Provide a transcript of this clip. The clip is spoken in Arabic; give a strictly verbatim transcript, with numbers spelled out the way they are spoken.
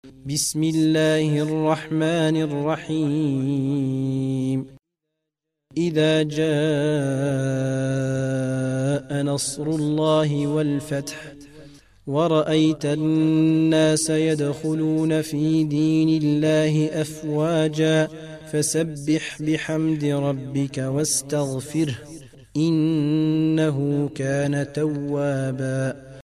بسم الله الرحمن الرحيم إذا جاء نصر الله والفتح ورأيت الناس يدخلون في دين الله أفواجا فسبح بحمد ربك واستغفره إنه كان توابا